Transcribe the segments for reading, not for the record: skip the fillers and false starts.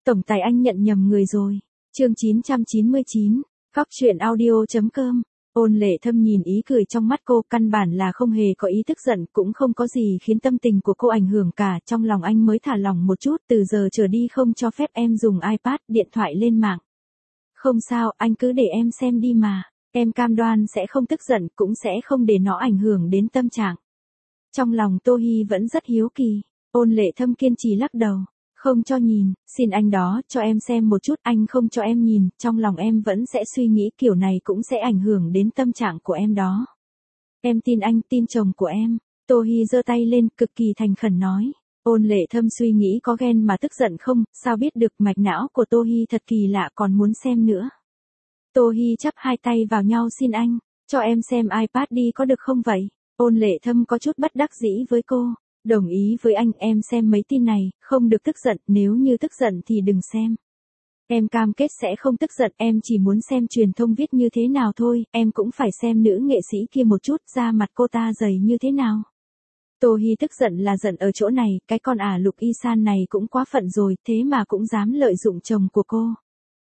Tổng tài anh nhận nhầm người rồi. Chương 999, Cóc truyện audio.com. Ôn Lệ Thâm nhìn ý cười trong mắt cô, căn bản là không hề có ý tức giận, cũng không có gì khiến tâm tình của cô ảnh hưởng cả, trong lòng anh mới thả lỏng một chút, từ giờ trở đi không cho phép em dùng iPad, điện thoại lên mạng. Không sao, anh cứ để em xem đi mà, em cam đoan sẽ không tức giận, cũng sẽ không để nó ảnh hưởng đến tâm trạng. Trong lòng Tô Hi vẫn rất hiếu kỳ, Ôn Lệ Thâm kiên trì lắc đầu. Không cho nhìn, xin anh đó, cho em xem một chút, anh không cho em nhìn, trong lòng em vẫn sẽ suy nghĩ kiểu này cũng sẽ ảnh hưởng đến tâm trạng của em đó. Em tin anh, tin chồng của em. Tô Hi giơ tay lên, cực kỳ thành khẩn nói. Ôn Lệ Thâm suy nghĩ có ghen mà tức giận không, sao biết được, mạch não của Tô Hi thật kỳ lạ, còn muốn xem nữa. Tô Hi chắp hai tay vào nhau, xin anh, cho em xem iPad đi có được không vậy? Ôn Lệ Thâm có chút bất đắc dĩ với cô. Đồng ý với anh, em xem mấy tin này, không được tức giận, nếu như tức giận thì đừng xem. Em cam kết sẽ không tức giận, em chỉ muốn xem truyền thông viết như thế nào thôi, em cũng phải xem nữ nghệ sĩ kia một chút, da mặt cô ta dày như thế nào. Tô Hi tức giận là giận ở chỗ này, cái con Lục Y San này cũng quá phận rồi, thế mà cũng dám lợi dụng chồng của cô.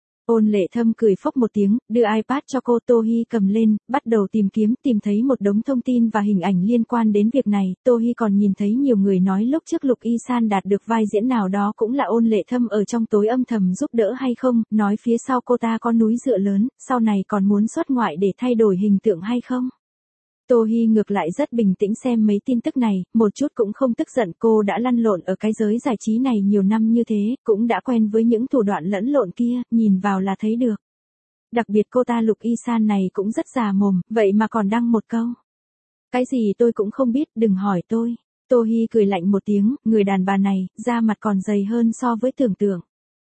Ôn Lệ Thâm cười phốc một tiếng, đưa iPad cho cô. Tô Hi cầm lên, bắt đầu tìm kiếm, tìm thấy một đống thông tin và hình ảnh liên quan đến việc này. Tô Hi còn nhìn thấy nhiều người nói lúc trước Lục Y San đạt được vai diễn nào đó cũng là Ôn Lệ Thâm ở trong tối âm thầm giúp đỡ hay không, nói phía sau cô ta có núi dựa lớn, sau này còn muốn xuất ngoại để thay đổi hình tượng hay không. Tô Hi ngược lại rất bình tĩnh xem mấy tin tức này, một chút cũng không tức giận, cô đã lăn lộn ở cái giới giải trí này nhiều năm như thế, cũng đã quen với những thủ đoạn lẫn lộn kia, nhìn vào là thấy được. Đặc biệt cô ta Lục Y San này cũng rất già mồm, vậy mà còn đăng một câu. Cái gì tôi cũng không biết, đừng hỏi tôi. Tô Hi cười lạnh một tiếng, người đàn bà này, da mặt còn dày hơn so với tưởng tượng.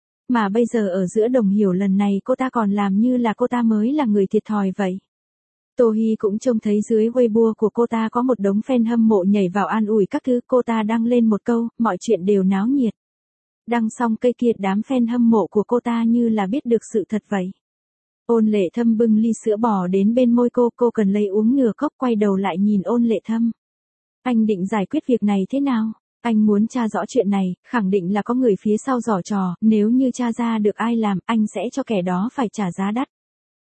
Mà bây giờ ở giữa đồng hiểu lần này cô ta còn làm như là cô ta mới là người thiệt thòi vậy. Tô Hi cũng trông thấy dưới Weibo của cô ta có một đống fan hâm mộ nhảy vào an ủi các thứ, cô ta đăng lên một câu, mọi chuyện đều náo nhiệt. Đăng xong cây kia đám fan hâm mộ của cô ta như là biết được sự thật vậy. Ôn Lệ Thâm bưng ly sữa bò đến bên môi cô cần lấy uống nửa cốc, quay đầu lại nhìn Ôn Lệ Thâm. Anh định giải quyết việc này thế nào? Anh muốn tra rõ chuyện này, khẳng định là có người phía sau giở trò, nếu như tra ra được ai làm, anh sẽ cho kẻ đó phải trả giá đắt.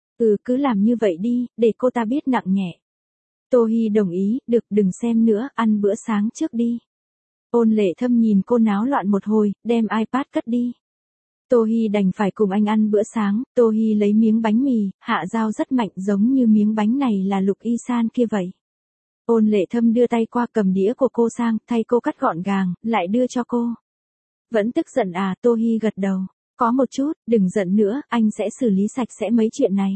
Cứ làm như vậy đi, để cô ta biết nặng nhẹ. Tô Hi đồng ý, được, đừng xem nữa, ăn bữa sáng trước đi. Ôn Lệ Thâm nhìn cô náo loạn một hồi, đem iPad cất đi. Tô Hi đành phải cùng anh ăn bữa sáng. Tô Hi lấy miếng bánh mì, hạ dao rất mạnh, giống như miếng bánh này là Lục Y San kia vậy. Ôn Lệ Thâm đưa tay qua cầm đĩa của cô sang, thay cô cắt gọn gàng, lại đưa cho cô. Vẫn tức giận à? Tô Hi gật đầu. Có một chút, đừng giận nữa, anh sẽ xử lý sạch sẽ mấy chuyện này.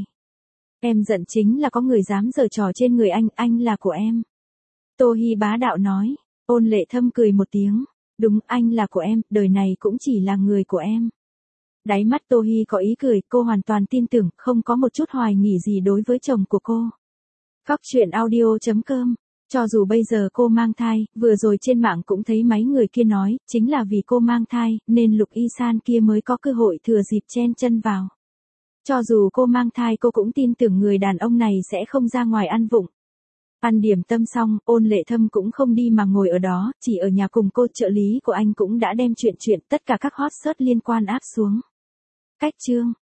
Em giận chính là có người dám giở trò trên người anh là của em. Tô Hi bá đạo nói. Ôn Lệ Thâm cười một tiếng. Đúng, anh là của em, đời này cũng chỉ là người của em. Đáy mắt Tô Hi có ý cười, cô hoàn toàn tin tưởng, không có một chút hoài nghi gì đối với chồng của cô. Cóc truyện audio.com. Cho dù bây giờ cô mang thai, vừa rồi trên mạng cũng thấy mấy người kia nói, chính là vì cô mang thai, nên Lục Y San kia mới có cơ hội thừa dịp chen chân vào. Cho dù cô mang thai cô cũng tin tưởng người đàn ông này sẽ không ra ngoài ăn vụng. Ăn điểm tâm xong, Ôn Lệ Thâm cũng không đi mà ngồi ở đó, chỉ ở nhà cùng cô. Trợ lý của anh cũng đã đem chuyện tất cả các hot search liên quan áp xuống. Cách chương